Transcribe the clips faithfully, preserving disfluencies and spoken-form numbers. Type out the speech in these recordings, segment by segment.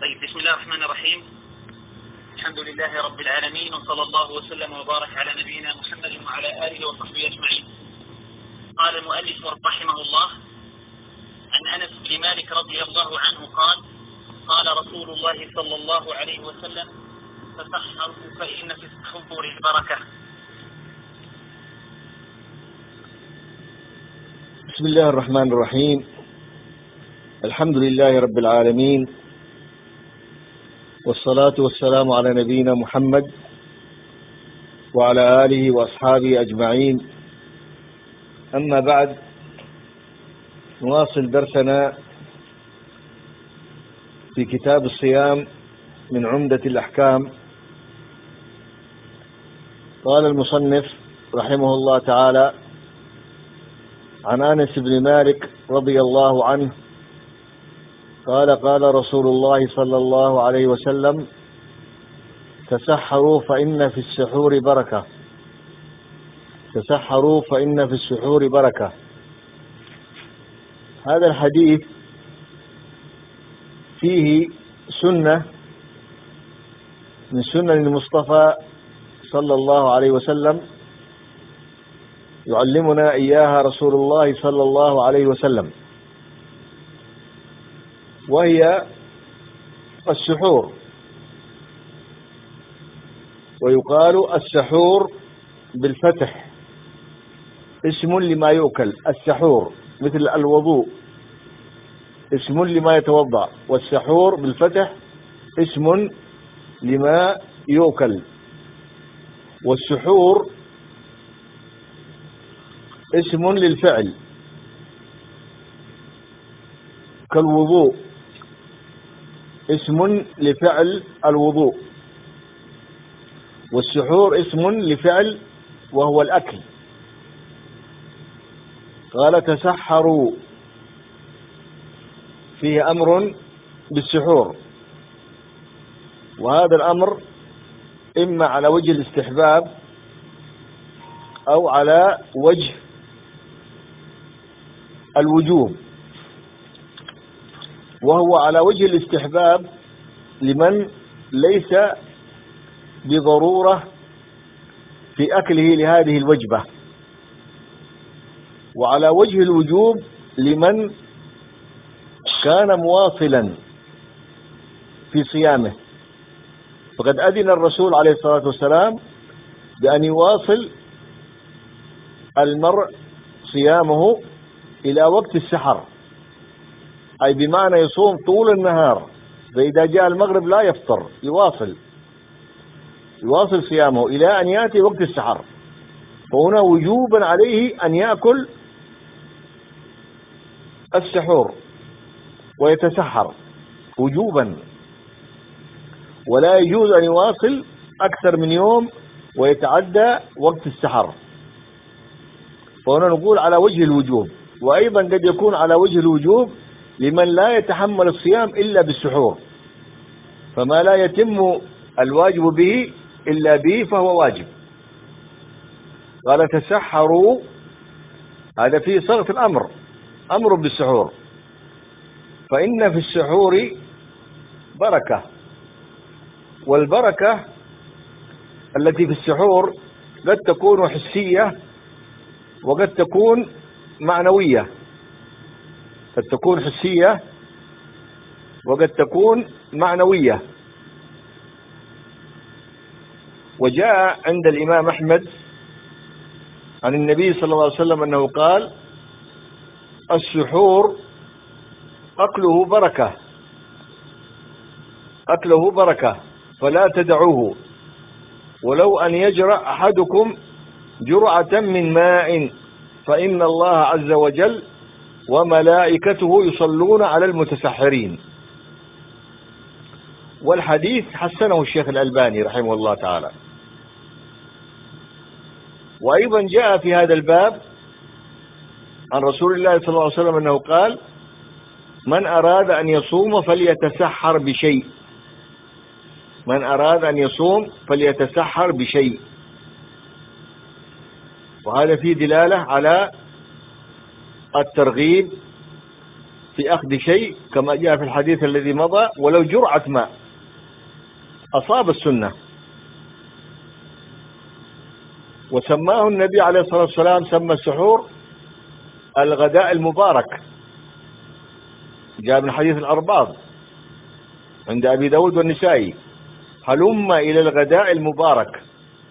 طيب، بسم الله الرحمن الرحيم. الحمد لله رب العالمين، وصلى الله وسلم وبارك على نبينا محمد وعلى آله وصحبه أجمعين. قال المؤلف رحمه الله: عن أنس بن مالك رضي الله عنه قال: قال رسول الله صلى الله عليه وسلم: تسحروا فإن في السحور بركة. بسم الله الرحمن الرحيم. الحمد لله رب العالمين، والصلاة والسلام على نبينا محمد وعلى آله وأصحابه أجمعين. أما بعد، نواصل درسنا في كتاب الصيام من عمدة الأحكام. قال المصنف رحمه الله تعالى: عن أنس بن مالك رضي الله عنه قال: قال رسول الله صلى الله عليه وسلم: تسحروا فإن في السحور بركة. تسحروا فإن في السحور بركة. هذا الحديث فيه سنة من سنن المصطفى صلى الله عليه وسلم يعلمنا إياها رسول الله صلى الله عليه وسلم، وهي السحور. ويقال السحور بالفتح، اسم لما يؤكل. السحور مثل الوضوء اسم لما يتوضأ، والسحور بالفتح اسم لما يؤكل. والسحور اسم للفعل كالوضوء، اسم لفعل الوضوء. والسحور اسم لفعل وهو الأكل. قال: تسحروا، فيه أمر بالسحور، وهذا الأمر إما على وجه الاستحباب أو على وجه الوجوب. وهو على وجه الاستحباب لمن ليس بضرورة في أكله لهذه الوجبة، وعلى وجه الوجوب لمن كان مواصلا في صيامه، فقد أذن الرسول عليه الصلاة والسلام بأن يواصل المرء صيامه إلى وقت السحر، أي بمعنى يصوم طول النهار، فإذا جاء المغرب لا يفطر، يواصل يواصل صيامه إلى أن يأتي وقت السحر. فهنا وجوبا عليه أن يأكل السحور ويتسحر وجوبا، ولا يجوز أن يواصل أكثر من يوم ويتعدى وقت السحر. فهنا نقول على وجه الوجوب. وأيضا قد يكون على وجه الوجوب لمن لا يتحمل الصيام إلا بالسحور، فما لا يتم الواجب به إلا به فهو واجب. قال: تسحروا، هذا فيه صيغة الأمر، أمر بالسحور. فإن في السحور بركة. والبركة التي في السحور قد تكون حسية وقد تكون معنوية. قد تكون حسية وقد تكون معنوية. وجاء عند الإمام أحمد عن النبي صلى الله عليه وسلم أنه قال: السحور أكله بركة، أكله بركة، فلا تدعوه، ولو أن يجرأ أحدكم جرعة من ماء، فإن الله عز وجل وملائكته يصلون على المتسحرين. والحديث حسنه الشيخ الألباني رحمه الله تعالى. وأيضا جاء في هذا الباب عن رسول الله صلى الله عليه وسلم أنه قال: من أراد أن يصوم فليتسحر بشيء. من أراد أن يصوم فليتسحر بشيء. وهذا فيه دلالة على الترغيب في أخذ شيء كما جاء في الحديث الذي مضى ولو جرعة ماء أصاب السنة. وسماه النبي عليه الصلاة والسلام، سمى السحور الغداء المبارك، جاء من حديث الأرباض عند أبي داود والنسائي: هلم إلى الغداء المبارك،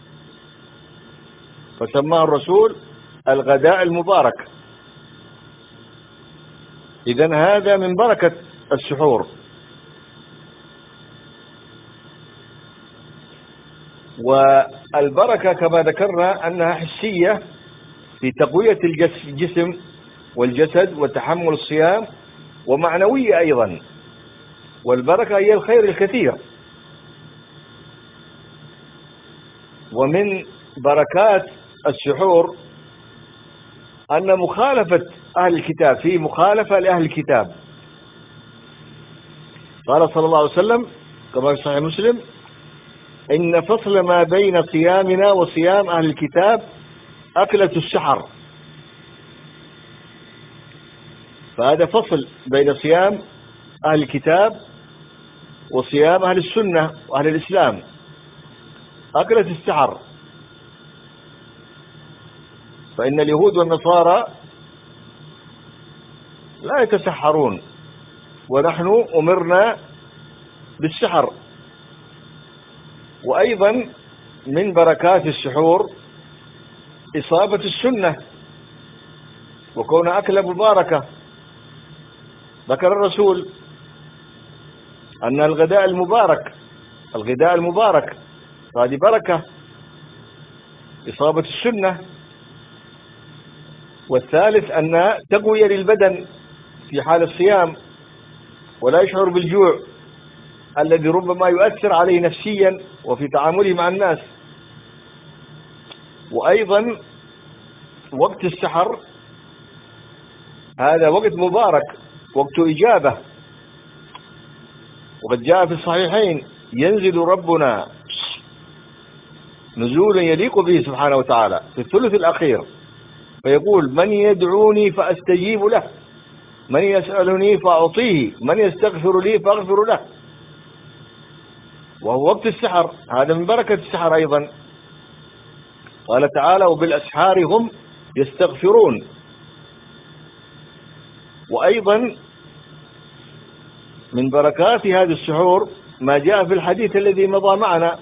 فسماه الرسول الغداء المبارك. إذن هذا من بركة السحور. والبركة كما ذكرنا أنها حسية في تقوية الجسم والجسد وتحمل الصيام، ومعنوية أيضا. والبركة هي الخير الكثير. ومن بركات السحور أن مخالفة أهل الكتاب، في مخالفة لأهل الكتاب. قال صلى الله عليه وسلم كما في صحيح مسلم: إن فصل ما بين صيامنا وصيام أهل الكتاب أكلة السحر. فهذا فصل بين صيام أهل الكتاب وصيام أهل السنة وأهل الإسلام، أكلة السحر. فإن اليهود والنصارى لا يتسحرون، ونحن أمرنا بالسحر. وأيضا من بركات السحور إصابة السنة وكون أكلة مباركة. ذكر الرسول أن الغداء المبارك الغداء المبارك هذه بركة، إصابة السنة. والثالث أن تقوية للبدن في حال الصيام، ولا يشعر بالجوع الذي ربما يؤثر عليه نفسيا وفي تعامله مع الناس. وأيضا وقت السحر هذا وقت مبارك، وقت إجابة. وقد جاء في الصحيحين: ينزل ربنا نزولا يليق به سبحانه وتعالى في الثلث الأخير، فيقول: من يدعوني فأستجيب له، من يسألني فأعطيه، من يستغفر لي فأغفر له. وهو وقت السحر، هذا من بركة السحر أيضا. قال تعالى: وبالأسحار هم يستغفرون. وأيضا من بركات هذا السحور ما جاء في الحديث الذي مضى معنا: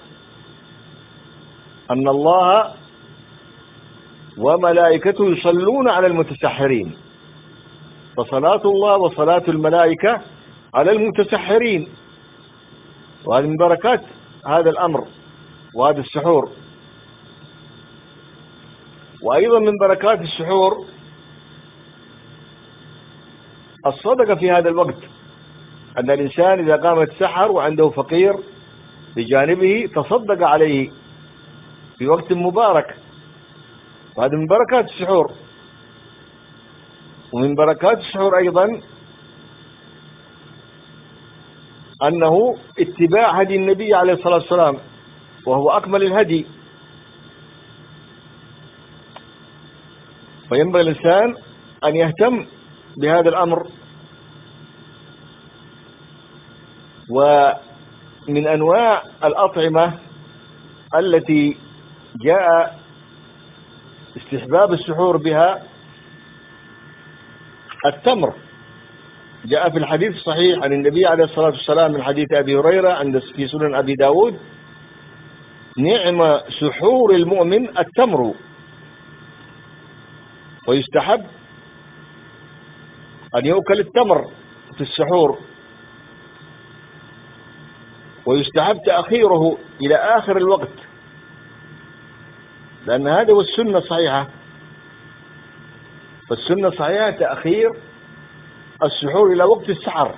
أن الله وملائكته يصلون على المتسحرين، فصلاة الله وصلاة الملائكة على المتسحرين. وهذا من بركات هذا الأمر وهذا السحور. وأيضا من بركات السحور الصدقة في هذا الوقت، أن الإنسان إذا قام يتسحر وعنده فقير بجانبه تصدق عليه في وقت مبارك، وهذا من بركات السحور. ومن بركات السحور أيضا أنه اتباع هدي النبي عليه الصلاة والسلام، وهو أكمل الهدي. فينبغي الإنسان أن يهتم بهذا الأمر. ومن أنواع الأطعمة التي جاء استحباب السحور بها التمر. جاء في الحديث الصحيح عن النبي عليه الصلاة والسلام من حديث أبي هريرة عند في سنن أبي داود: نعم سحور المؤمن التمر. ويستحب أن يؤكل التمر في السحور، ويستحب تأخيره إلى آخر الوقت، لأن هذا هو السنة الصحيحة. فالسنة الصحيحة تأخير السحور إلى وقت السحر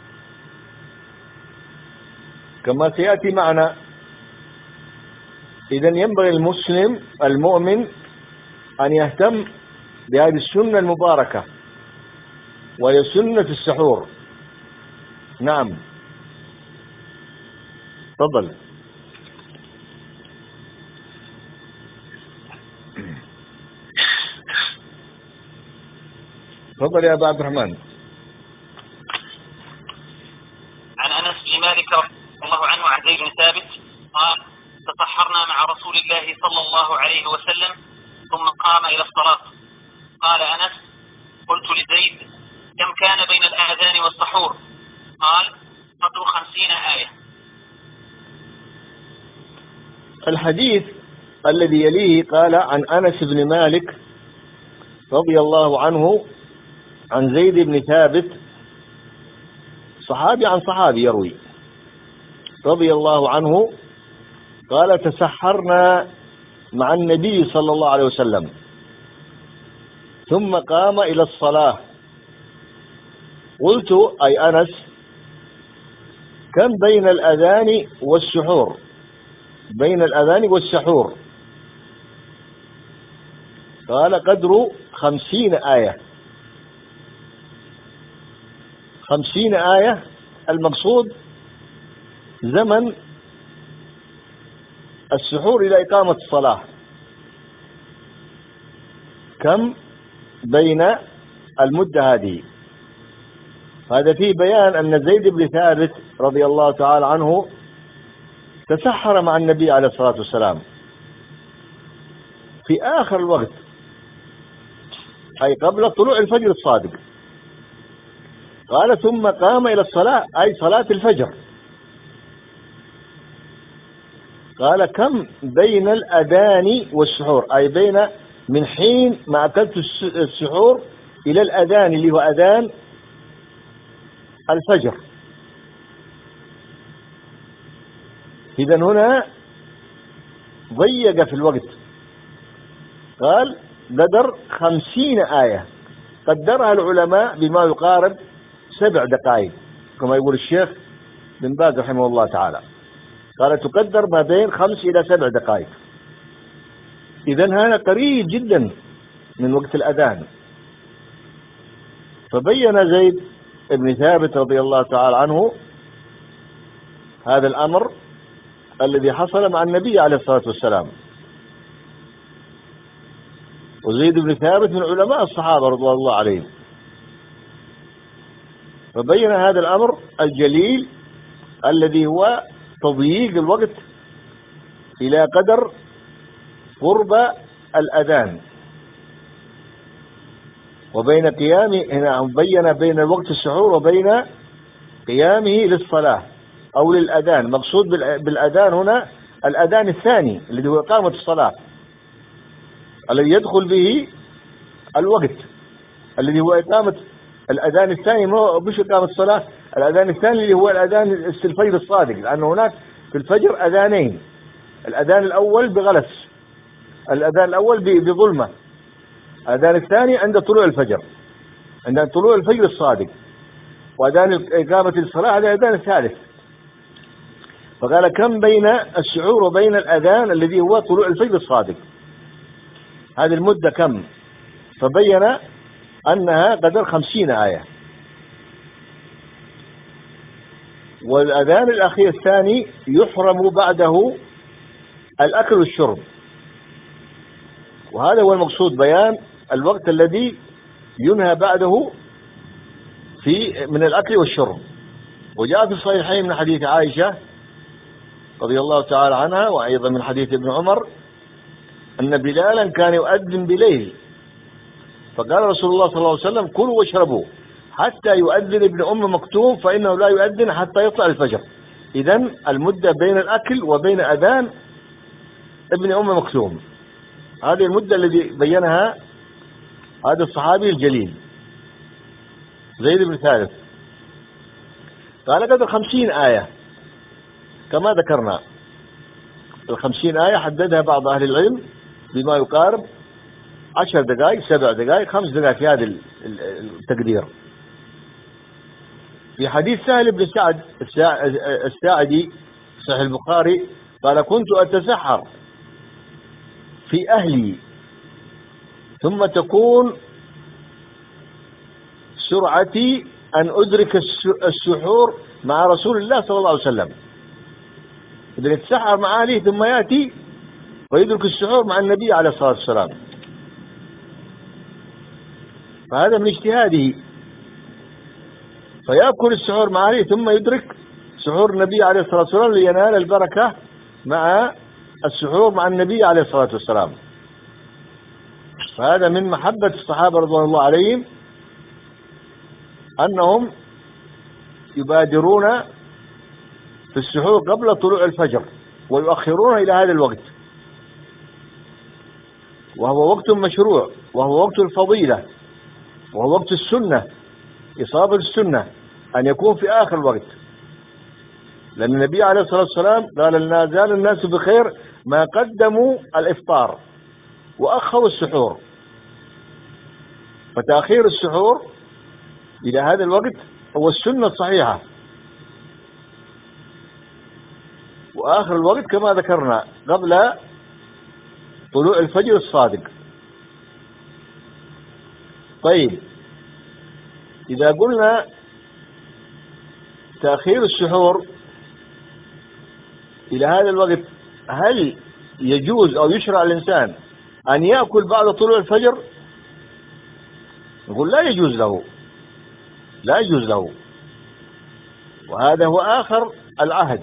كما سيأتي معنا. إذن ينبغي المسلم المؤمن أن يهتم بهذه السنة المباركة، وهي سنة السحور. نعم، تفضل. تفضل يا أبا عبد الرحمن. أنس بن مالك رضي الله عنه عن زيد بن ثابت قال تسحرنا مع رسول الله صلى الله عليه وسلم ثم قام إلى الصلاة. قال أنس قلت لزيد كم كان بين الآذان والسحور؟ قال قدر خمسين آية. الحديث الذي يليه قال عن أنس بن مالك رضي الله عنه عن زيد بن ثابت، صحابي عن صحابي يروي رضي الله عنه قال تسحرنا مع النبي صلى الله عليه وسلم ثم قام إلى الصلاة. قلت أي أنس كم بين الأذان والسحور؟ بين الأذان والسحور؟ قال قدر خمسين آية. خمسين آية المقصود زمن السحور إلى إقامة الصلاة. كم بين المدة هذه؟ هذا فيه بيان أن زيد بن ثابت رضي الله تعالى عنه تسحر مع النبي عليه الصلاة والسلام في آخر الوقت، أي قبل طلوع الفجر الصادق. قال ثم قام إلى الصلاة أي صلاة الفجر. قال كم بين الأذان والسحور؟ أي بين من حين ما أكلت السحور إلى الأذان اللي هو أذان الفجر. إذن هنا ضيق في الوقت، قال قدر خمسين آية، قدرها العلماء بما يقارب سبع دقائق كما يقول الشيخ بن باز رحمه الله تعالى، قال تقدر ما بين خمس إلى سبع دقائق. إذن هذا قريب جدا من وقت الأذان. فبين زيد بن ثابت رضي الله تعالى عنه هذا الأمر الذي حصل مع النبي عليه الصلاة والسلام. وزيد بن ثابت من علماء الصحابة رضوان الله عليهم، فبين هذا الأمر الجليل الذي هو تضييق الوقت إلى قدر قرب الأذان، وبين قيامه هنا بين بين وقت السحور وبين قيامه للصلاة أو للأذان. مقصود بالأذان هنا الأذان الثاني الذي هو إقامة الصلاة، الذي يدخل به الوقت، الذي هو إقامة الأذان الثاني، مش إقامة الصلاة. الأذان الثاني اللي هو الأذان الفجر الصادق، لأنه هناك في الفجر أذانين، الأذان الأول بغلس، الأذان الأول بظلمة، الأذان الثاني عند طلوع الفجر، عند طلوع الفجر الصادق، وأذان إقامة الصلاة هذا الأذان الثالث. فقال كم بين السحور وبين الأذان الذي هو طلوع الفجر الصادق، هذه المدة كم؟ فبين أنها قدر خمسين آية. والأذان الأخير الثاني يحرم بعده الأكل والشرب، وهذا هو المقصود، بيان الوقت الذي ينهى بعده في من الأكل والشرب. وجاء في الصحيحين من حديث عائشة رضي الله تعالى عنها، وأيضا من حديث ابن عمر أن بلالا كان يؤذن بليل، فقال رسول الله صلى الله عليه وسلم كلوا واشربوا حتى يؤذن ابن أم مكتوم فإنه لا يؤذن حتى يطلع الفجر. إذن المدة بين الأكل وبين أذان ابن أم مكتوم، هذه المدة التي بينها هذا الصحابي الجليل زيد بن ثابت. قال قدر خمسين آية كما ذكرنا. الخمسين آية حددها بعض أهل العلم بما يقارب عشر دقائق، سبع دقائق، خمس دقائق في هذا التقدير. في حديث سهل بن سعد الساعدي صحيح البخاري قال كنت أتسحر في أهلي ثم تكون سرعتي أن أدرك السحور مع رسول الله صلى الله عليه وسلم. إذا يتسحر مع أهله ثم يأتي ويدرك السحور مع النبي عليه الصلاة والسلام، فهذا من اجتهاده، فيأكل السحور مع أهله ثم يدرك سحور النبي عليه الصلاة والسلام لينال البركة مع السحور مع النبي عليه الصلاة والسلام. فهذا من محبة الصحابة رضوان الله عليهم أنهم يبادرون في السحور قبل طلوع الفجر ويؤخرون إلى هذا الوقت، وهو وقت مشروع، وهو وقت الفضيلة، وهو وقت السنة، إصابة السنة أن يكون في آخر الوقت، لأن النبي عليه الصلاة والسلام قال لا زال الناس بخير ما قدموا الإفطار وأخروا السحور. فتأخير السحور إلى هذا الوقت هو السنة الصحيحة، وآخر الوقت كما ذكرنا قبل طلوع الفجر الصادق. طيب، إذا قلنا تأخير السحور إلى هذا الوقت، هل يجوز أو يشرع الإنسان أن يأكل بعد طلوع الفجر؟ نقول لا يجوز له، لا يجوز له، وهذا هو آخر العهد.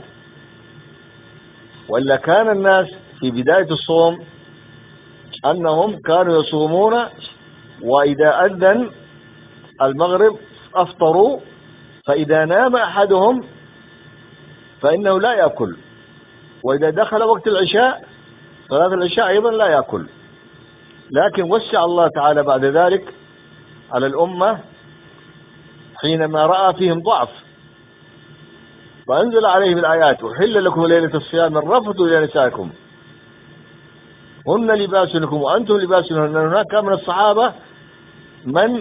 وإلا كان الناس في بداية الصوم أنهم كانوا يصومون وإذا أذن المغرب أفطروا، فإذا نام أحدهم فإنه لا يأكل، وإذا دخل وقت العشاء صلاة العشاء أيضا لا يأكل. لكن وسع الله تعالى بعد ذلك على الأمة حينما رأى فيهم ضعف، فأنزل عليهم الآيات: أحل لكم ليلة الصيام الرفث إلى نسائكم هن لباس لكم وأنتم لباس لهن. هناك من الصحابة من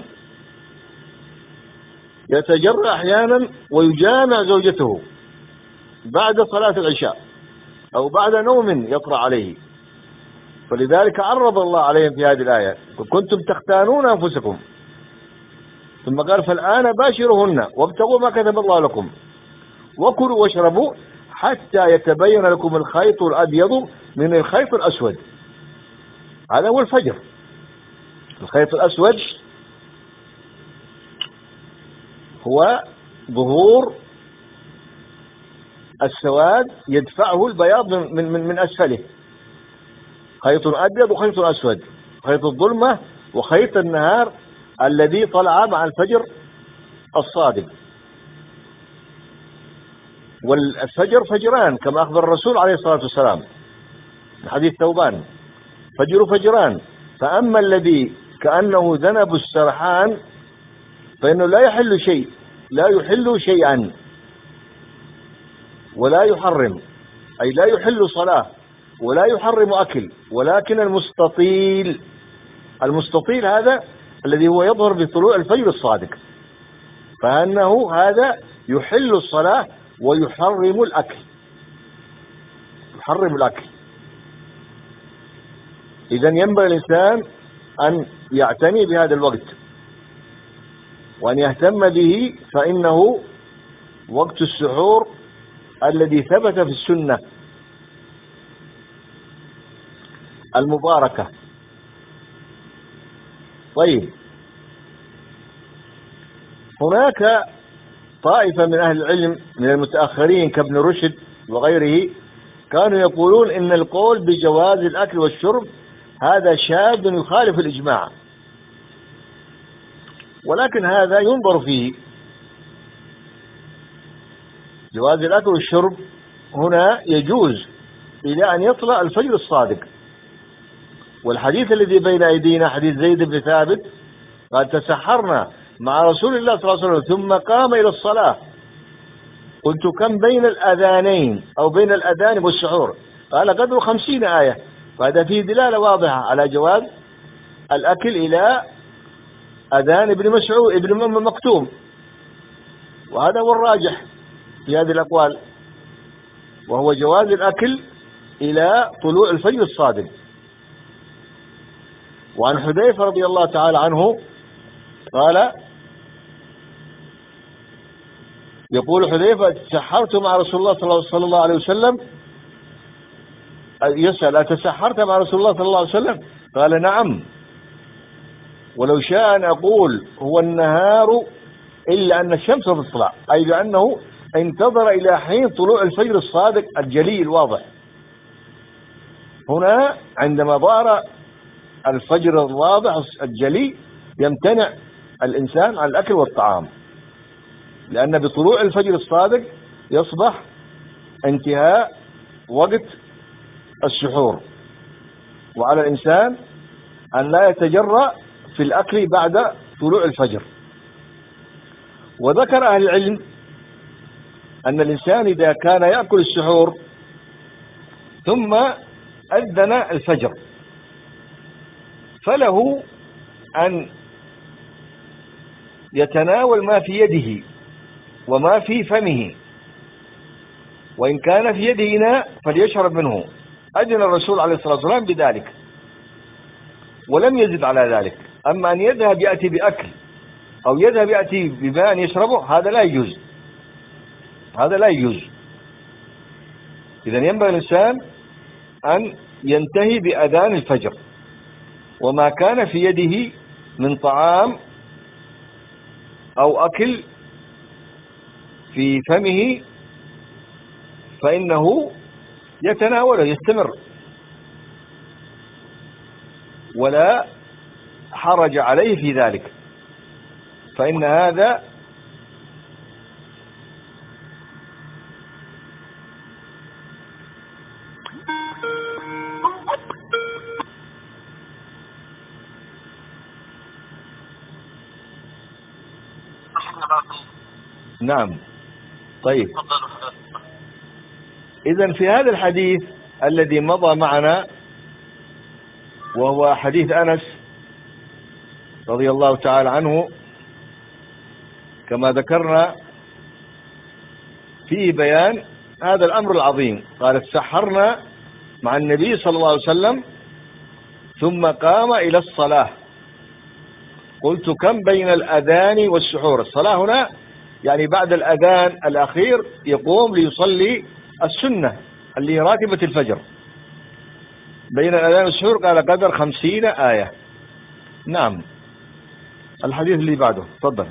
يتجرأ أحيانا ويجامع زوجته بعد صلاة العشاء أو بعد نوم يطرأ عليه، فلذلك عرض الله عليهم في هذه الآية: كنتم تختانون أنفسكم، ثم قال: فالآن باشرهن وابتغوا ما كتب الله لكم وكلوا واشربوا حتى يتبين لكم الخيط الأبيض من الخيط الأسود. هذا هو الفجر. الخيط الأسود هو ظهور السواد يدفعه البياض من من من أسفله. خيط أبيض وخيط أسود، خيط الظلمة وخيط النهار الذي طلع مع الفجر الصادق. والفجر فجران كما أخبر الرسول عليه الصلاة والسلام في حديث ثوبان: فجر فجران، فأما الذي كأنه ذنب السرحان فإنه لا يحل شيء، لا يحل شيئا ولا يحرم، أي لا يحل صلاة ولا يحرم أكل، ولكن المستطيل، المستطيل هذا الذي هو يظهر بطلوع الفجر الصادق، فأنه هذا يحل الصلاة ويحرم الأكل، يحرم الأكل. إذن ينبغي الإنسان أن يعتني بهذا الوقت وأن يهتم به، فإنه وقت السحور الذي ثبت في السنة المباركة. طيب، هناك طائفة من أهل العلم من المتأخرين كابن رشد وغيره كانوا يقولون إن القول بجواز الأكل والشرب هذا شاذ يخالف الإجماع، ولكن هذا ينظر فيه. جواز الأكل والشرب هنا يجوز إلى أن يطلع الفجر الصادق، والحديث الذي بين أيدينا حديث زيد بن ثابت قال: تسحرنا مع رسول الله صلى الله عليه وسلم ثم قام إلى الصلاة، قلت: كم بين الأذانين أو بين الأذان والسحور؟ قال: قدر خمسين آية. فهذا فيه دلالة واضحة على جواز الأكل إلى أذان ابن مسعود ابن أم مكتوم، وهذا هو الراجح في هذه الأقوال، وهو جواز الأكل إلى طلوع الفجر الصادق. وعن حذيفة رضي الله تعالى عنه قال: يقول حذيفة: تسحرت مع رسول الله صلى الله عليه وسلم. يسأل: أتسحرت مع رسول الله صلى الله عليه وسلم؟ قال: نعم، ولو شاء أن أقول هو النهار إلا أن الشمس تطلع، أي بأنه انتظر إلى حين طلوع الفجر الصادق الجلي الواضح. هنا عندما ظهر الفجر الواضح الجلي يمتنع الإنسان عن الأكل والطعام، لأن بطلوع الفجر الصادق يصبح انتهاء وقت السحور، وعلى الإنسان أن لا يتجرأ في الأكل بعد طلوع الفجر. وذكر أهل العلم أن الإنسان إذا كان يأكل السحور ثم أذن الفجر فله أن يتناول ما في يده وما في فمه، وإن كان في يده إناء فليشرب منه. أذن الرسول عليه الصلاة والسلام بذلك ولم يزد على ذلك. أما أن يذهب يأتي بأكل أو يذهب يأتي بماء يشربه هذا لا يجوز، هذا لا يجوز. إذن ينبغي الإنسان أن ينتهي بأذان الفجر، وما كان في يده من طعام أو أكل في فمه فإنه يتناوله يستمر، ولا حرج عليه في ذلك، فإن هذا نعم. طيب، إذن في هذا الحديث الذي مضى معنا وهو حديث أنس رضي الله تعالى عنه كما ذكرنا فيه بيان هذا الأمر العظيم. قال: تسحرنا مع النبي صلى الله عليه وسلم ثم قام إلى الصلاة، قلت: كم بين الأذان والسحور؟ الصلاة هنا يعني بعد الأذان الأخير يقوم ليصلي السنة اللي هي راتبة الفجر. بين الأذان والسحور قال: قدر خمسين آية. نعم. الحديث اللي بعده تفضل.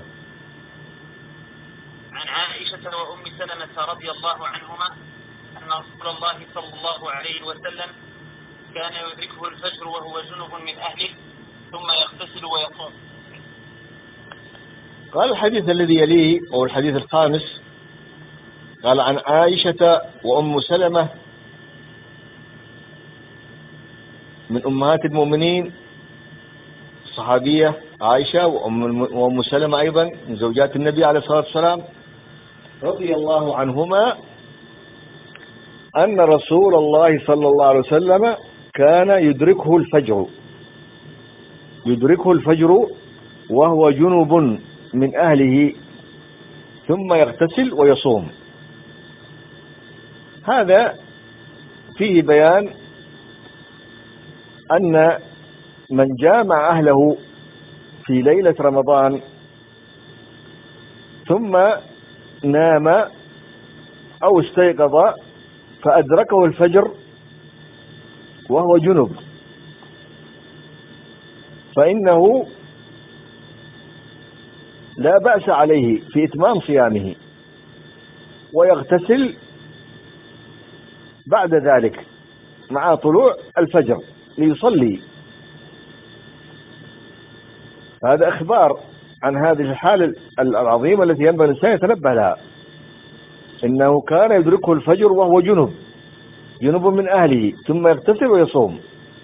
عن عائشة وأم سلمة رضي الله عنهما أن رسول الله صلى الله عليه وسلم كان يدركه الفجر وهو جنب من أهله ثم يغتسل ويصوم. قال الحديث الذي يليه أو الحديث الخامس قال: عن عائشة وأم سلمة من أمهات المؤمنين الصحابية عائشة وأم سلمة أيضا من زوجات النبي عليه الصلاة والسلام رضي الله عنهما أن رسول الله صلى الله عليه وسلم كان يدركه الفجر يدركه الفجر وهو جنب من أهله ثم يغتسل ويصوم. هذا فيه بيان أن من جامع أهله في ليلة رمضان ثم نام أو استيقظ فأدركه الفجر وهو جنب فإنه لا بأس عليه في إتمام صيامه ويغتسل بعد ذلك مع طلوع الفجر ليصلي. هذا إخبار عن هذه الحالة العظيمة التي ينبغي الإنسان يتنبه لها، إنه كان يدركه الفجر وهو جنب جنب من أهله ثم يغتسل ويصوم.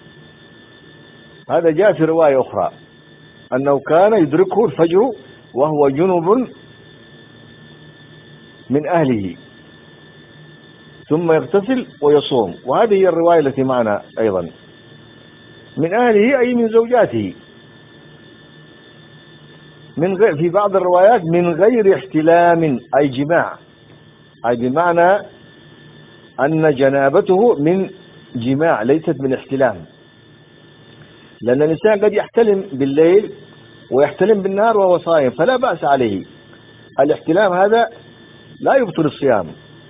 هذا جاء في رواية أخرى أنه كان يدركه الفجر وهو جنب من أهله ثم يغتسل ويصوم. وهذه هي الرواية التي معنا أيضا، من أهله أي من زوجاته، من غير في بعض الروايات من غير احتلام أي جماع، أي بمعنى أن جنابته من جماع ليست من احتلام، لأن الإنسان قد يحتلم بالليل ويحتلم بالنهار وهو صائم فلا بأس عليه. الاحتلام هذا لا يبطل الصيام،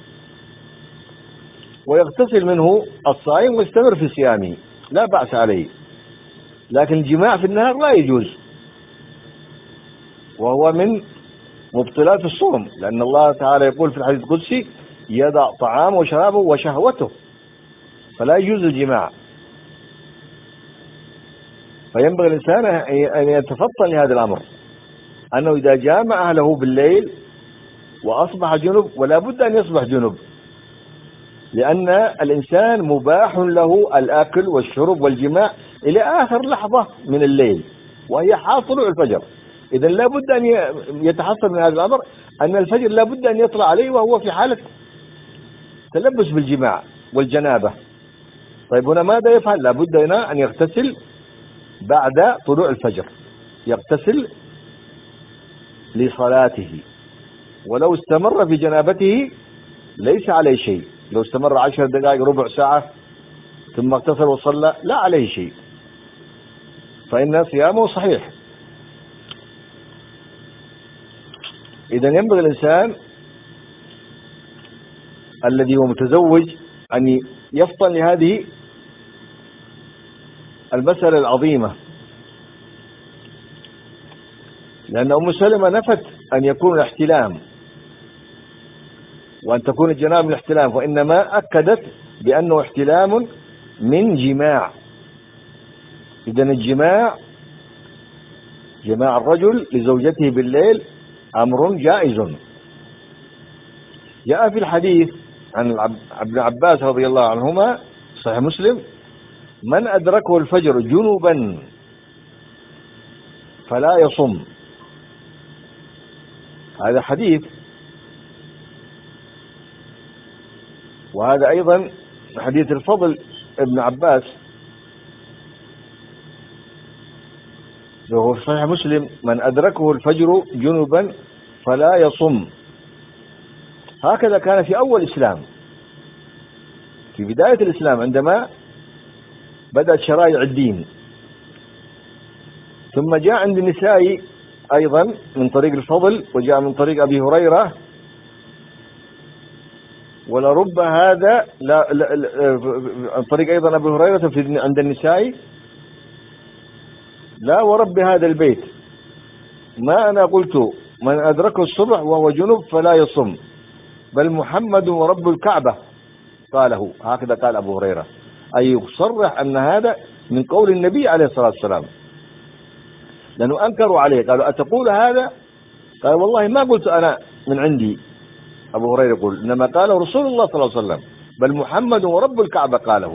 ويغتسل منه الصائم ويستمر في صيامه لا بأس عليه. لكن الجماع في النهار لا يجوز، وهو من مبطلات الصوم، لأن الله تعالى يقول في الحديث القدسي يدع طعامه وشرابه وشهوته، فلا يجوز الجماع. فينبغي الإنسان أن يتفطن لهذا الأمر، أنه إذا جامع أهله بالليل وأصبح جنب، ولا بد أن يصبح جنب، لأن الإنسان مباح له الأكل والشرب والجماع إلى آخر لحظة من الليل، وهي حال طلوع الفجر. إذا لا بد أن يتحصل من هذا الأمر أن الفجر لا بد أن يطلع عليه وهو في حالة تلبس بالجماع والجنابة. طيب هنا ماذا يفعل؟ لا بد هنا أن يغتسل بعد طلوع الفجر، يغتسل لصلاته، ولو استمر في جنابته ليس عليه شيء. لو استمر عشر دقائق ربع ساعة ثم اغتسل وصلى لا عليه شيء، فإن صيامه صحيح. إذا ينبغي الإنسان الذي هو متزوج أن يفطن لهذه المسألة العظيمة، لأن أم سلمة نفت أن يكون الاحتلام وأن تكون الجنابة من الاحتلام، وإنما أكدت بأنه احتلام من جماع. إذن الجماع، جماع الرجل لزوجته بالليل أمر جائز. جاء في الحديث عن ابن عباس رضي الله عنهما صحيح مسلم: من أدركه الفجر جنبا فلا يصم. هذا حديث، وهذا أيضا حديث الفضل ابن عباس وهو في صحيح مسلم: من أدركه الفجر جنبا فلا يصم. هكذا كان في أول الإسلام، في بداية الإسلام عندما بدأت شرائع الدين. ثم جاء عند النساء أيضا من طريق الفضل، وجاء من طريق أبي هريرة: ولرب هذا لا لا لا عن طريق أيضا أبي هريرة في عند النساء: لا ورب هذا البيت ما أنا قلت من أدركه الصبح وهو جنب فلا يصم، بل محمد ورب الكعبة قاله. هكذا قال أبو هريرة، أي يصرح أن هذا من قول النبي عليه الصلاة والسلام، لأنه أنكروا عليه قالوا: أتقول هذا؟ قال: والله ما قلت أنا من عندي. أبو هريرة يقول: إنما قاله رسول الله صلى الله عليه وسلم، بل محمد ورب الكعبة قاله.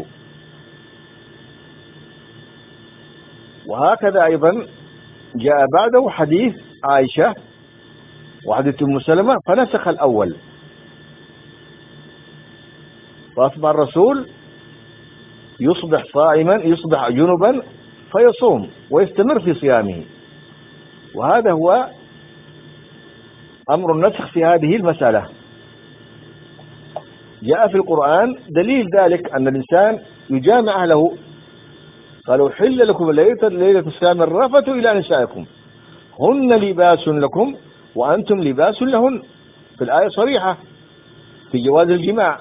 وهكذا أيضا جاء بعده حديث عائشة وحديث أم سلمة، فنسخ الأول، فأصبح الرسول يصبح صائما، يصبح جنبا فيصوم ويستمر في صيامه. وهذا هو أمر النسخ في هذه المسألة. جاء في القرآن دليل ذلك أن الإنسان يجامع أهله، قالوا: حل لكم ليلة ليلة الصيام الرفث إلى نسائكم هن لباس لكم وأنتم لباس لهن. في الآية صريحة في جواز الجماع.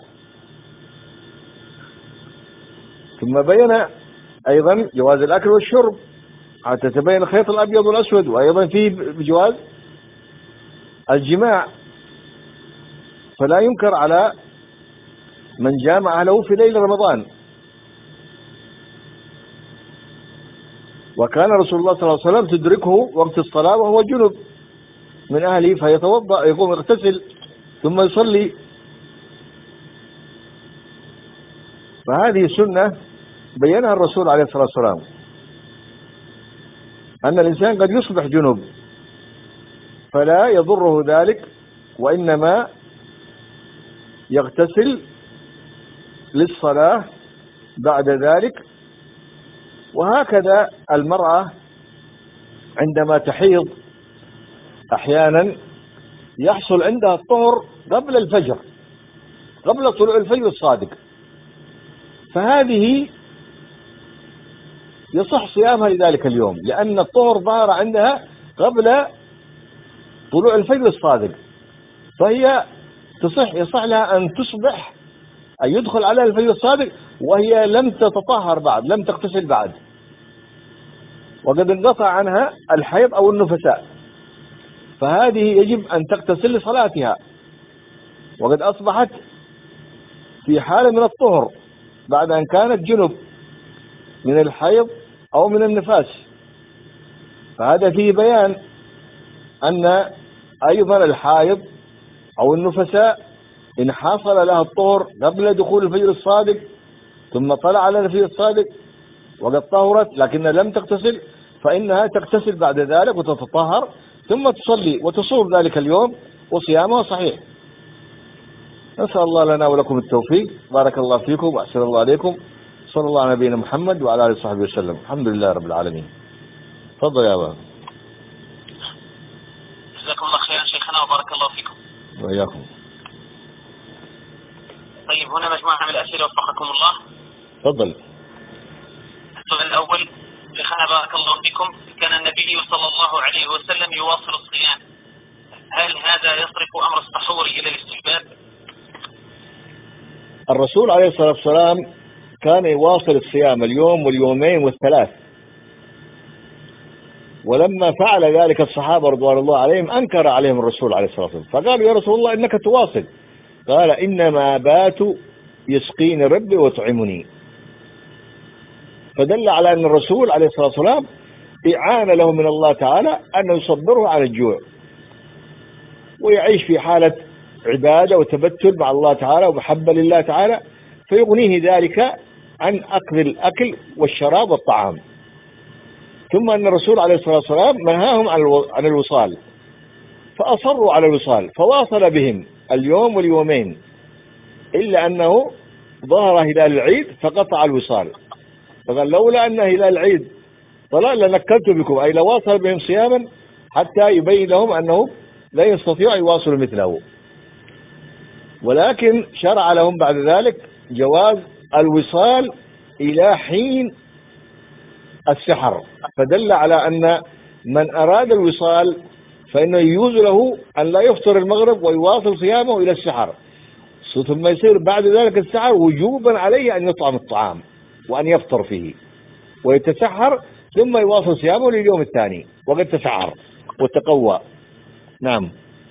ثم بين أيضا جواز الأكل والشرب حتى تبين الخيط الأبيض والأسود، وأيضا فيه بجواز الجماع. فلا ينكر على من جامع أهله في ليل رمضان. وكان رسول الله صلى الله عليه وسلم تدركه وقت الصلاة وهو جنب من أهله، فيتوضأ يقوم يغتسل ثم يصلي. فهذه سنة بينها الرسول عليه الصلاة والسلام، أن الإنسان قد يصبح جنب فلا يضره ذلك، وإنما يغتسل للصلاة بعد ذلك. وهكذا المرأة عندما تحيض أحيانا يحصل عندها الطهر قبل الفجر، قبل طلوع الفجر الصادق، فهذه يصح صيامها لذلك اليوم، لأن الطهر ظهر عندها قبل طلوع الفجر الصادق، فهي تصح يصح لها أن تصبح أن يدخل عليها الفجر الصادق وهي لم تتطهر بعد، لم تغتسل بعد، وقد انقطع عنها الحيض أو النفساء. فهذه يجب أن تغتسل لصلاتها، وقد أصبحت في حالة من الطهر بعد أن كانت جنب من الحيض أو من النفاس. فهذا فيه بيان أن أيضا الحائض أو النفساء إن حصل لها الطهر قبل دخول الفجر الصادق ثم طلع على الفجر الصادق وقد طهرت لكنها لم تغتسل، فإنها تغتسل بعد ذلك وتتطهر ثم تصلي وتصوم ذلك اليوم وصيامها صحيح. نسأل الله لنا ولكم التوفيق. بارك الله فيكم وأحسن الله عليكم. صلى الله على نبينا محمد وعلى آله وصحبه وسلم. الحمد لله رب العالمين. تفضل يا أبا. جزاكم الله خيرا شيخنا وبارك الله فيكم. وإياكم. طيب هنا مجموعة من الأسئلة وفقكم الله. تفضل. السؤال الأول شيخنا بارك الله فيكم، كان النبي صلى الله عليه وسلم يواصل الصيام، هل هذا يصرف أمر السحور إلى الاستحباب؟ الرسول عليه الصلاة والسلام كان يواصل الصيام اليوم واليومين والثلاث، ولما فعل ذلك الصحابة رضوان الله عليهم أنكر عليهم الرسول عليه الصلاة والسلام، فقالوا يا رسول الله إنك تواصل، قال إنما بات يسقيني ربي وتعمني. فدل على أن الرسول عليه الصلاة والسلام إعانة له من الله تعالى أن يصبره على الجوع ويعيش في حالة عبادة وتبتل مع الله تعالى ومحبة لله تعالى، فيغنيه ذلك عن أخذ الأكل والشراب والطعام. ثم أن الرسول عليه الصلاة والسلام نهاهم عن الوصال فأصروا على الوصال، فواصل بهم اليوم واليومين، إلا أنه ظهر هلال العيد فقطع الوصال، فقال لولا أن هلال العيد طلع لنكلت بكم، أي لواصل بهم صياما حتى يبين لهم أنه لا يستطيع أن يواصل مثله. ولكن شرع لهم بعد ذلك جواز الوصال إلى حين السحر، فدل على أن من أراد الوصال فإنه يجوز له أن لا يفطر المغرب ويواصل صيامه إلى السحر، ثم يصير بعد ذلك السحر وجوبا عليه أن يطعم الطعام وأن يفطر فيه ويتسحر ثم يواصل صيامه لليوم الثاني وقد تسحر وتقوى. نعم.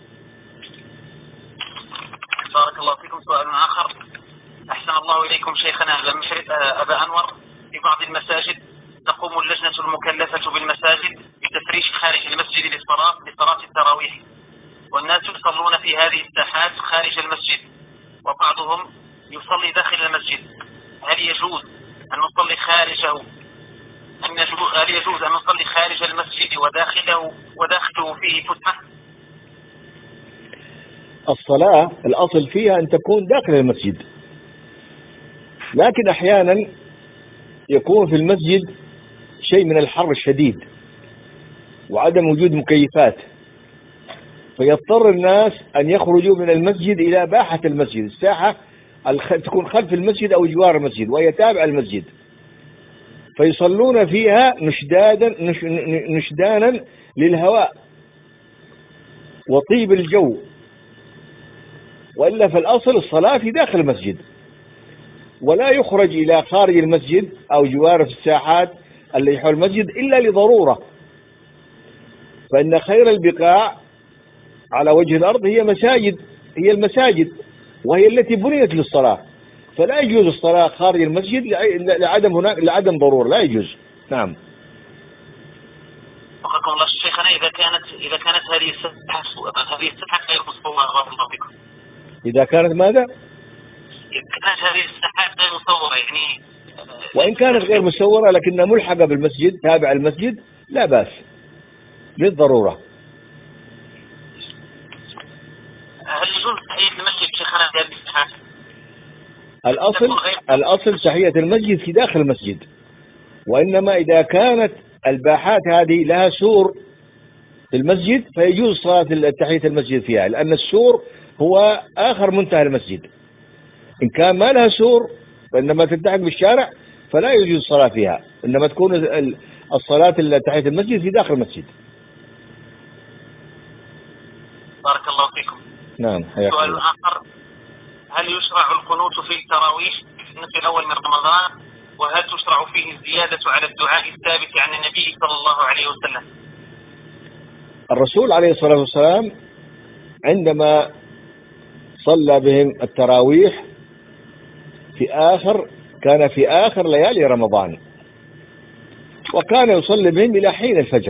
بارك الله فيكم. سؤال آخر، أحسن الله إليكم شيخنا أبا أنور، في بعض المساجد تقوم اللجنة المكلفة بالمساجد بتفريش خارج المسجد للصلاة لصلاة التراويح، والناس يصلون في هذه الساحات خارج المسجد وبعضهم يصلي داخل المسجد، هل يجوز أن نصلي خارجه هل يجوز أن نصلي خارج المسجد وداخله وداخله فيه فتحة؟ الصلاة الأصل فيها أن تكون داخل المسجد، لكن أحيانا يكون في المسجد شيء من الحر الشديد وعدم وجود مكيفات، فيضطر الناس أن يخرجوا من المسجد إلى باحة المسجد، الساحة تكون خلف المسجد أو جوار المسجد وهي تابع المسجد، فيصلون فيها نشدادا نشدانا للهواء وطيب الجو، وإلا فالأصل الصلاة في داخل المسجد، ولا يخرج إلى خارج المسجد أو جوار في الساحات اللي حول المسجد إلا لضرورة، فإن خير البقاع على وجه الأرض هي مساجد هي المساجد وهي التي بنيت للصلاة، فلا يجوز الصلاة خارج المسجد لعدم هناك لعدم ضرورة، لا يجوز. نعم. وقاكم الله شيخنا، إذا كانت إذا كانت هذه الساحة هذه الساحة غير مصورة بارك الله فيكم. إذا كانت ماذا؟ إذا كانت هذه الساحات غير مصورة، يعني وإن كانت غير مصورة لكنها ملحقة بالمسجد تابع المسجد لا بأس للضرورة. هل يجوز تحية المسجد شيخنا في هذه الساحات؟ الأصل الأصل تحية المسجد في داخل المسجد، وإنما إذا كانت الباحات هذه لها سور في المسجد فيجوز صلاة تحية المسجد فيها، لأن السور هو آخر منتهى المسجد. إن كان ما لها سور فإنما تلتحق بالشارع فلا يجوز الصلاة فيها، إنما تكون الصلاة تحية المسجد في داخل المسجد. بارك الله فيكم. نعم. سؤال آخر، هل يشرع القنوت في التراويح في النصف الأول من رمضان، وهل تشرع فيه الزيادة على الدعاء الثابت عن النبي صلى الله عليه وسلم؟ الرسول عليه الصلاة والسلام عندما صلى بهم التراويح في آخر كان في آخر ليالي رمضان، وكان يصلي بهم إلى حين الفجر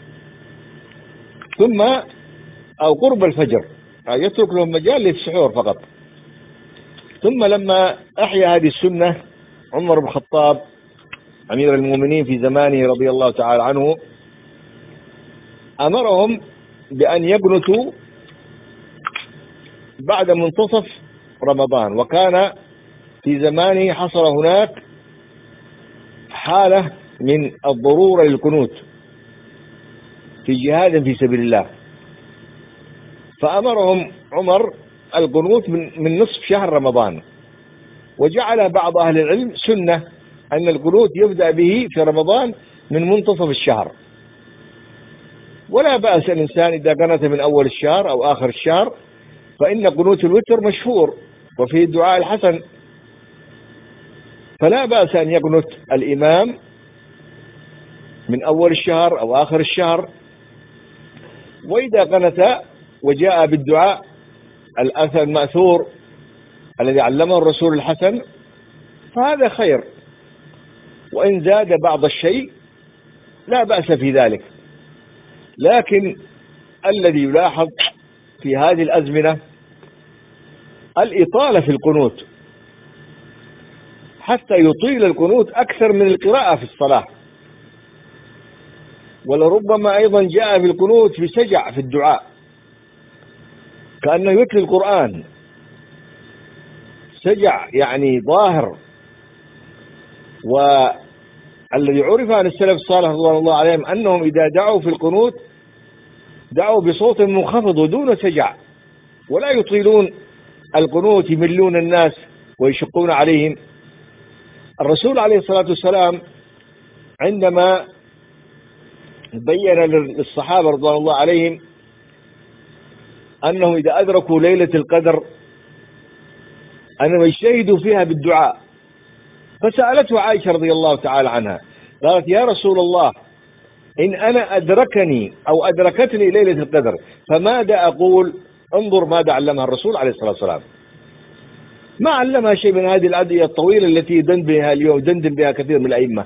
ثم أو قرب الفجر، يترك لهم مجال للسحور فقط. ثم لما أحيا هذه السنة عمر بن الخطاب أمير المؤمنين في زمانه رضي الله تعالى عنه، أمرهم بأن يقنتوا بعد منتصف رمضان، وكان في زمانه حصل هناك حالة من الضرورة للقنوت في جهاد في سبيل الله، فأمرهم عمر القنوت من, من نصف شهر رمضان، وجعل بعض أهل العلم سنة أن القنوت يبدأ به في رمضان من منتصف الشهر، ولا بأس الإنسان إذا قنت من أول الشهر أو آخر الشهر، فإن قنوت الوتر مشهور وفيه الدعاء الحسن، فلا بأس أن يقنت الإمام من أول الشهر أو آخر الشهر. وإذا قنت وجاء بالدعاء الأثر المأثور الذي علمه الرسول الحسن فهذا خير، وإن زاد بعض الشيء لا بأس في ذلك. لكن الذي يلاحظ في هذه الأزمنة الإطالة في القنوت، حتى يطيل القنوت أكثر من القراءة في الصلاة، ولربما أيضا جاء في القنوت بسجع في الدعاء كأنه يتلي القرآن، سجع يعني ظاهر. والذي عرف عن السلف الصالح رضوان الله عليهم أنهم إذا دعوا في القنوت دعوا بصوت منخفض ودون سجع، ولا يطيلون القنوت يملون الناس ويشقون عليهم. الرسول عليه الصلاة والسلام عندما بين للصحابة رضوان الله عليهم أنهم إذا أدركوا ليلة القدر أنهم يجتهدوا فيها بالدعاء، فسألته عائشة رضي الله تعالى عنها قالت: يا رسول الله، إن أنا أدركني أو أدركتني ليلة القدر فماذا أقول؟ انظر ماذا علمها الرسول عليه الصلاة والسلام، ما علمها شيء من هذه الأدعية الطويلة التي يدندن بها اليوم يدندن بها كثير من الأئمة.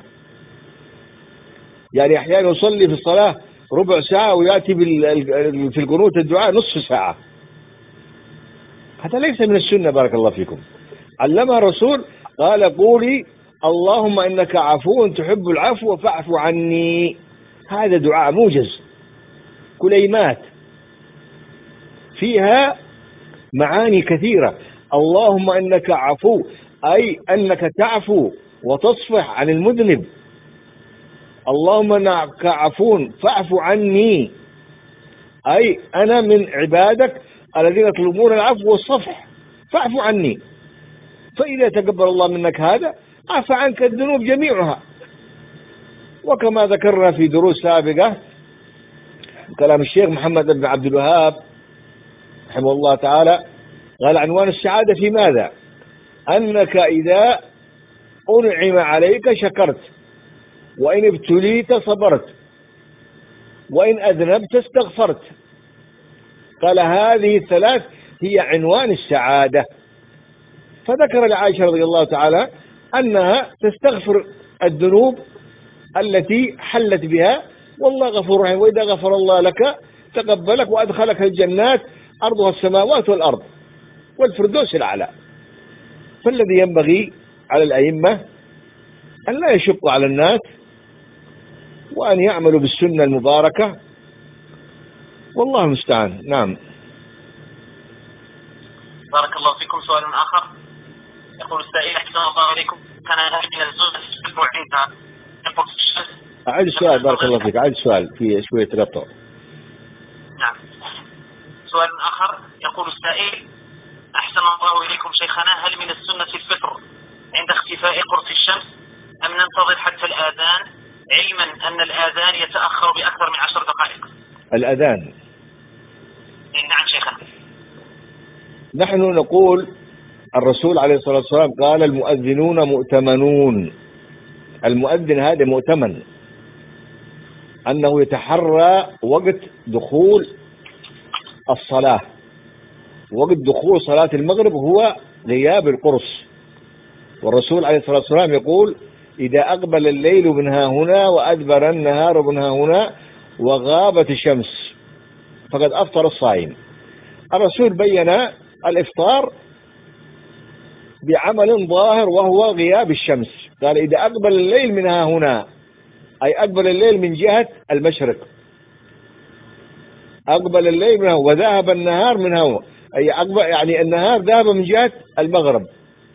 يعني أحيانا يصلي في الصلاة ربع ساعة ويأتي في القنوت الدعاء نصف ساعة، هذا ليس من السنة. بارك الله فيكم. علمها الرسول قال: قولي اللهم إنك عفو تحب العفو فاعف عني. هذا دعاء موجز، كليمات فيها معاني كثيرة. اللهم إنك عفو أي أنك تعفو وتصفح عن المذنب، اللهم إنك عفو فاعف عني أي أنا من عبادك الذين يطلبون العفو والصفح فاعف عني. فإذا تقبل الله منك هذا عفى عنك الذنوب جميعها. وكما ذكرنا في دروس سابقة كلام الشيخ محمد بن عبد الوهاب رحمه الله تعالى، قال: عنوان السعادة في ماذا؟ أنك إذا أنعم عليك شكرت، وإن ابتليت صبرت، وإن أذنبت استغفرت. قال: هذه الثلاث هي عنوان السعادة. فذكر لعائشة رضي الله تعالى أنها تستغفر الذنوب التي حلت بها، والله غفور رحيم، وإذا غفر الله لك تقبلك وأدخلك الجنات أرضها السماوات والأرض والفردوس الأعلى. فالذي ينبغي على الأئمة أن لا يشقوا على الناس وأن يعملوا بالسنة المباركة، والله المستعان. نعم. بارك الله فيكم. سؤال آخر يقول السائل: أحسن الله إليكم، كان من الزهد الأسبوع عند يقول الشمس. أعد السؤال. بارك الله فيك. أعد السؤال في شوية تقطع. نعم. سؤال آخر يقول السائل: أحسن الله إليكم شيخنا، هل من السنة الفطر عند اختفاء قرص الشمس أم ننتظر حتى الآذان، علما أن الآذان يتأخر بأكثر من عشر دقائق؟ الأذان. نعم شيخنا. نحن نقول الرسول عليه الصلاة والسلام قال: المؤذنون مؤتمنون. المؤذن هذا مؤتمن، أنه يتحرى وقت دخول الصلاة. وقت دخول صلاة المغرب هو غياب القرص، والرسول عليه الصلاة والسلام يقول: إذا أقبل الليل من ها هنا وأدبر النهار من ها هنا وغابت الشمس فقد أفطر الصائم. الرسول بين الإفطار بعمل ظاهر وهو غياب الشمس، قال: إذا أقبل الليل من ها هنا، أي أقبل الليل من جهة المشرق، أقبل الليل من ها وذهب النهار من ها، أي أقبل يعني النهار ذهب من جهة المغرب،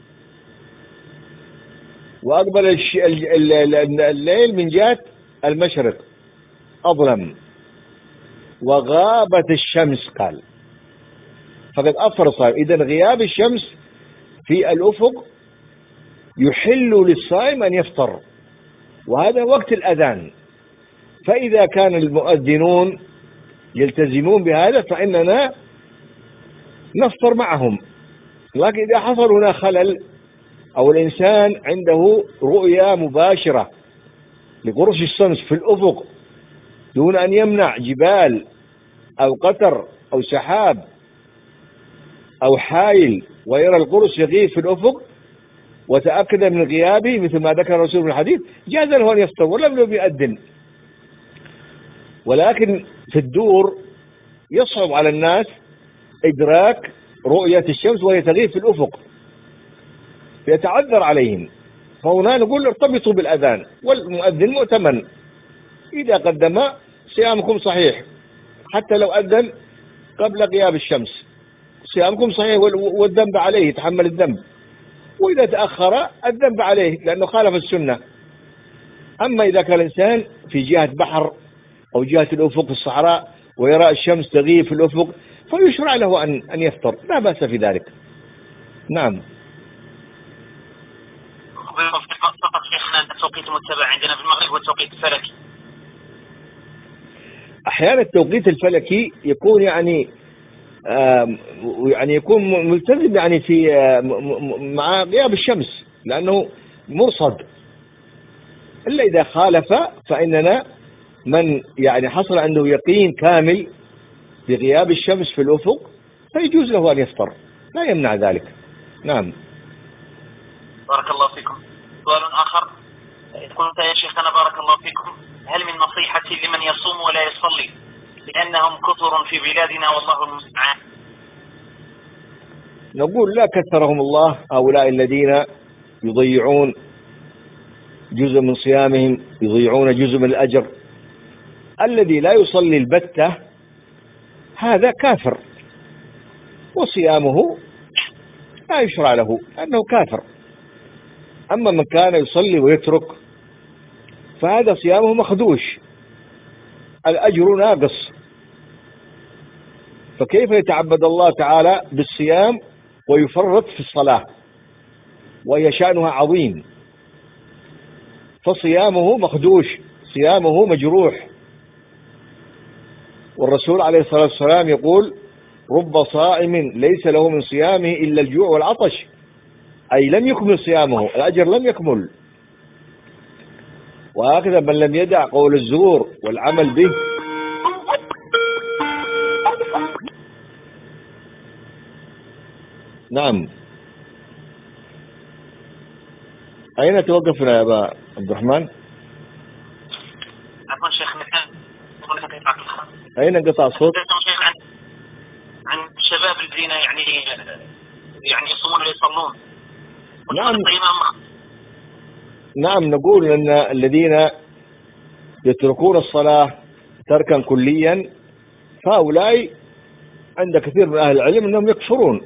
وأقبل الليل من جهة المشرق أظلم، وغابت الشمس قال فقد أفطر الصائم. إذن غياب الشمس في الأفق يحل للصائم أن يفطر، وهذا وقت الأذان. فإذا كان المؤذنون يلتزمون بهذا فإننا نفطر معهم. لكن إذا حصل هنا خلل أو الإنسان عنده رؤية مباشرة لقرص الشمس في الأفق دون أن يمنع جبال أو قطر أو سحاب أو حائل، ويرى القرص يغيب في الأفق وتأكد من غيابه مثل ما ذكر الرسول في الحديث، جاز له أن يفطر ولم يؤذن. ولكن في الدور يصعب على الناس إدراك رؤية الشمس وهي تغيب في الأفق، يتعذر عليهم. فهنا نقول ارتبطوا بالأذان، والمؤذن مؤتمن، إذا قدم صيامكم صحيح حتى لو أذن قبل غياب الشمس، صيامكم صحيح والذنب عليه، يتحمل الذنب. وإذا تأخر الذنب عليه لأنه خالف السنة. أما إذا كان الإنسان في جهة بحر أو جهة الأفق في الصحراء ويرى الشمس تغيب في الأفق فيشرع له أن أن يفطر، لا بأس في ذلك. نعم. فقط شيخنا التوقيت المتبع عندنا في المغرب هو التوقيت الفلكي. أحيانا التوقيت الفلكي يكون يعني يعني يكون ملتزم يعني في مع غياب الشمس لأنه مرصد، إلا إذا خالف فإننا من يعني حصل عنده يقين كامل بغياب الشمس في الأفق فيجوز له أن يفطر، لا يمنع ذلك. نعم. بارك الله فيكم. سؤال آخر، قلت يا شيخنا بارك الله فيكم: هل من نصيحتي لمن يصوم ولا يصلي لأنهم كثر في بلادنا والله المستعان؟ نقول: لا كثرهم الله هؤلاء الذين يضيعون جزء من صيامهم، يضيعون جزء من الأجر. الذي لا يصلي البتة هذا كافر وصيامه لا يشرع له أنه كافر. أما من كان يصلي ويترك فهذا صيامه مخدوش، الأجر ناقص. فكيف يتعبد الله تعالى بالصيام ويفرط في الصلاة وهي شأنها عظيم؟ فصيامه مخدوش، صيامه مجروح. والرسول عليه الصلاة والسلام يقول: رب صائم ليس له من صيامه إلا الجوع والعطش، أي لم يكمل صيامه، الأجر لم يكمل. وهكذا من لم يدع قول الزور والعمل به نعم. أين توقفنا يا أبا عبد الرحمن؟ عفوا شيخ، أين انقطع الصوت؟ عن عن الشباب الذين يعني يعني يصومون ويصلون. نعم نعم. نقول أن الذين يتركون الصلاة تركا كليا فهؤلاء عند كثير من أهل العلم أنهم يكفرون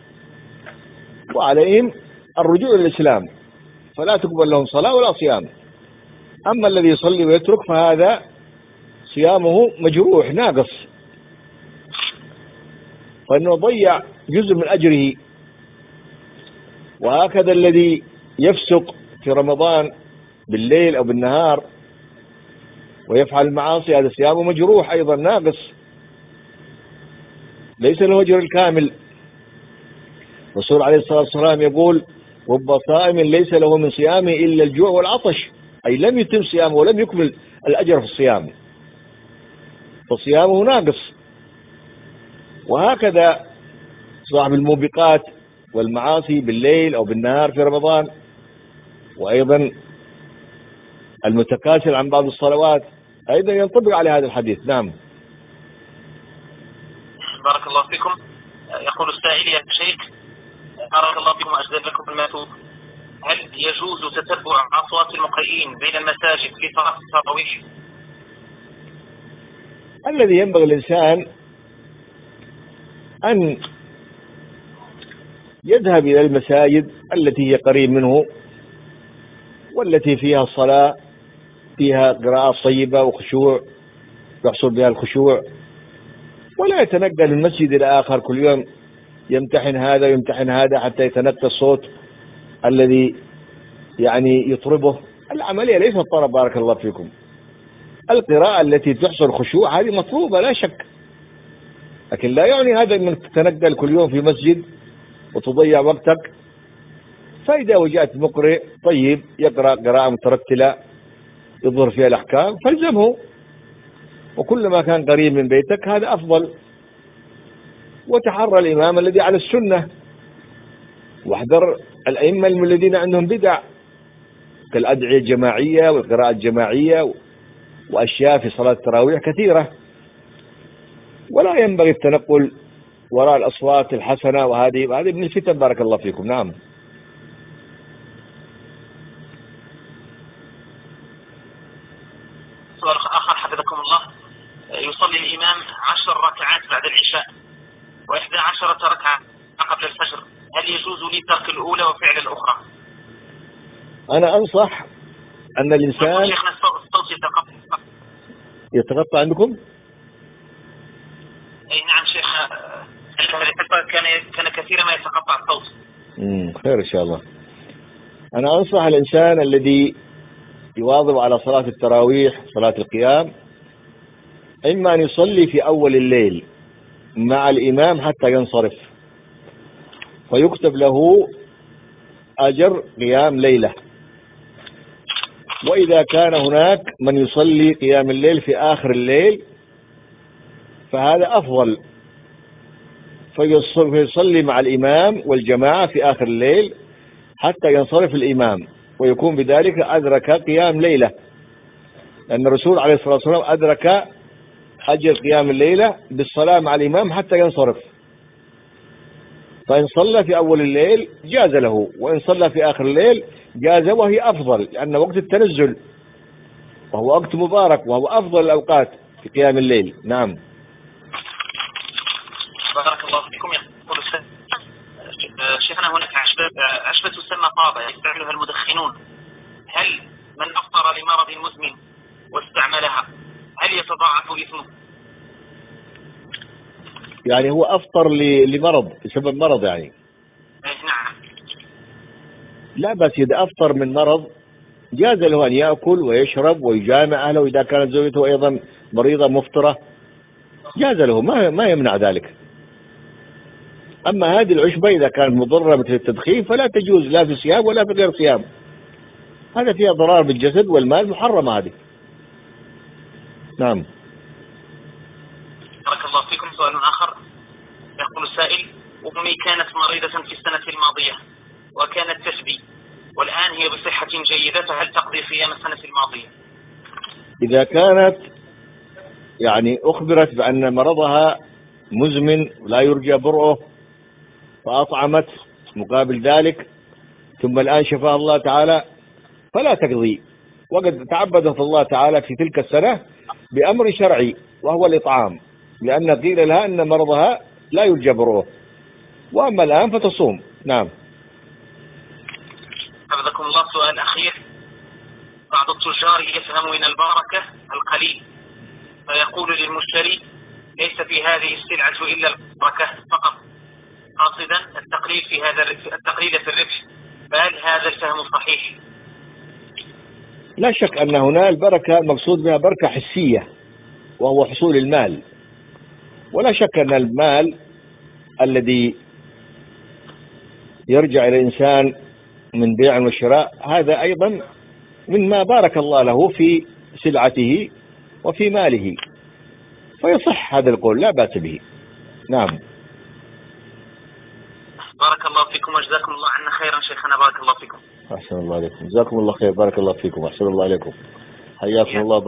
وعليهم الرجوع إلى الإسلام، فلا تقبل لهم صلاة ولا صيام. أما الذي يصلي ويترك فهذا صيامه مجروح ناقص، فإنه ضيع جزء من أجره. وهكذا الذي يفسق في رمضان بالليل أو بالنهار ويفعل المعاصي هذا صيامه مجروح أيضا ناقص، ليس له أجر الكامل. الرسول عليه الصلاة والسلام يقول: رب صائم ليس له من صيامه إلا الجوع والعطش، أي لم يتم صيامه ولم يكمل الأجر في الصيام. فصيامه ناقص. وهكذا صاحب الموبقات والمعاصي بالليل أو بالنهار في رمضان، وأيضا المتكاسل عن بعض الصلوات أيضا ينطبق على هذا الحديث. نعم. بارك الله فيكم. يقول السائل: يا شيخ بارك الله فيكم وأجزل لكم المثوب، هل يجوز تتبع أصوات المقيمين بين المساجد في صلاة التراويح؟ الذي ينبغي الإنسان أن يذهب إلى المساجد التي هي قريب منه والتي فيها الصلاة، فيها قراءة طيبة وخشوع يحصل بها الخشوع، ولا يتنقل من مسجد إلى آخر كل يوم يمتحن هذا ويمتحن هذا حتى يتنقل الصوت الذي يعني يطربه. العملية ليست طرب، بارك الله فيكم. القراءة التي تحصل خشوع هذه مطلوبة لا شك، لكن لا يعني هذا أنك تتنقل كل يوم في مسجد وتضيع وقتك. فإذا وجدت مقرئ طيب يقرأ قراءة مترتلة يظهر فيها الأحكام فالزمه، وكلما كان قريب من بيتك هذا أفضل. وتحرى الإمام الذي على السنة، واحذر الأئمة الذين عندهم بدع كالأدعية الجماعية والقراءة الجماعية وأشياء في صلاة التراويح كثيرة. ولا ينبغي التنقل وراء الأصوات الحسنة، وهذه وهذه من الفتن. بارك الله فيكم. نعم. سؤال آخر حفظكم الله: يصلي الإمام عشر ركعات بعد العشاء وإحدى عشرة ركعة قبل الفجر، هل يجوز لي ترك الأولى وفعل الأخرى؟ أنا أنصح أن الإنسان شيخنا الصوت يتقطع. يتقطع عندكم؟ أي نعم شيخ، كان كان كثيرا ما يتقطع الصوت. امم خير إن شاء الله. أنا أنصح الإنسان الذي يواظب على صلاة التراويح صلاة القيام إما أن يصلي في أول الليل مع الإمام حتى ينصرف فيكتب له أجر قيام ليلة، وإذا كان هناك من يصلي قيام الليل في آخر الليل فهذا أفضل، فيصلي مع الإمام والجماعة في آخر الليل حتى ينصرف الإمام، ويكون بذلك أدرك قيام ليلة، لأن الرسول عليه الصلاة والسلام أدرك أجر قيام الليلة بالصلاة مع الإمام حتى ينصرف. فإن صلى في أول الليل جاز له، وإن صلى في آخر الليل جاز، وهي أفضل، لأن وقت التنزل وهو وقت مبارك وهو أفضل الأوقات في قيام الليل. نعم. بارك الله فيكم. يقول شيخنا هناك عشبة, عشبة تسمى طابة يستعملها المدخنون، هل من أفطر لمرض مزمن واستعملها هل يتضاعف إثمه؟ يعني هو أفطر لمرض بسبب مرض يعني؟ نعم. لا بس إذا أفطر من مرض جاز له أن يأكل ويشرب ويجامع أهله، إذا كانت زوجته أيضا مريضة مفطرة جاز له، ما ما يمنع ذلك. أما هذه العشبة إذا كانت مضرة مثل التدخين فلا تجوز لا في صيام ولا في غير صيام، هذا فيها ضرار بالجسد والمال، محرمة هذه. نعم. بارك الله فيكم. سؤال آخر يقول السائل: أمي كانت مريضة في السنة الماضية وكانت تشبي، والآن هي بصحة جيدة، فهل تقضي صيام السنة الماضية؟ إذا كانت يعني أخبرت بأن مرضها مزمن ولا يرجى برؤه فأطعمت مقابل ذلك ثم الآن شفاها الله تعالى فلا تقضي، وقد تعبدت الله تعالى في تلك السنة بأمر شرعي وهو الإطعام، لأن قيل لها أن مرضها لا يرجى برؤه، وأما الآن فتصوم. نعم. حفظكم الله. سؤال أخير: بعض التجار يفهم من البركة القليل فيقول للمشتري: ليس في هذه السلعة إلا البركة فقط، قاصدا التقليل في هذا التقليل في الربح، فهل هذا الفهم صحيح؟ لا شك أن هنا البركة المقصود بها بركة حسية وهو حصول المال، ولا شك أن المال الذي يرجع إلى الإنسان من بيع وشراء هذا أيضا مما بارك الله له في سلعته وفي ماله، فيصح هذا القول لا بأس به. نعم. بارك الله فيكم وجزاكم الله عنا خيرا شيخنا، بارك الله فيكم. أحسن الله عليكم، جزاكم الله خير، بارك الله فيكم، أحسن الله عليكم، حياكم الله.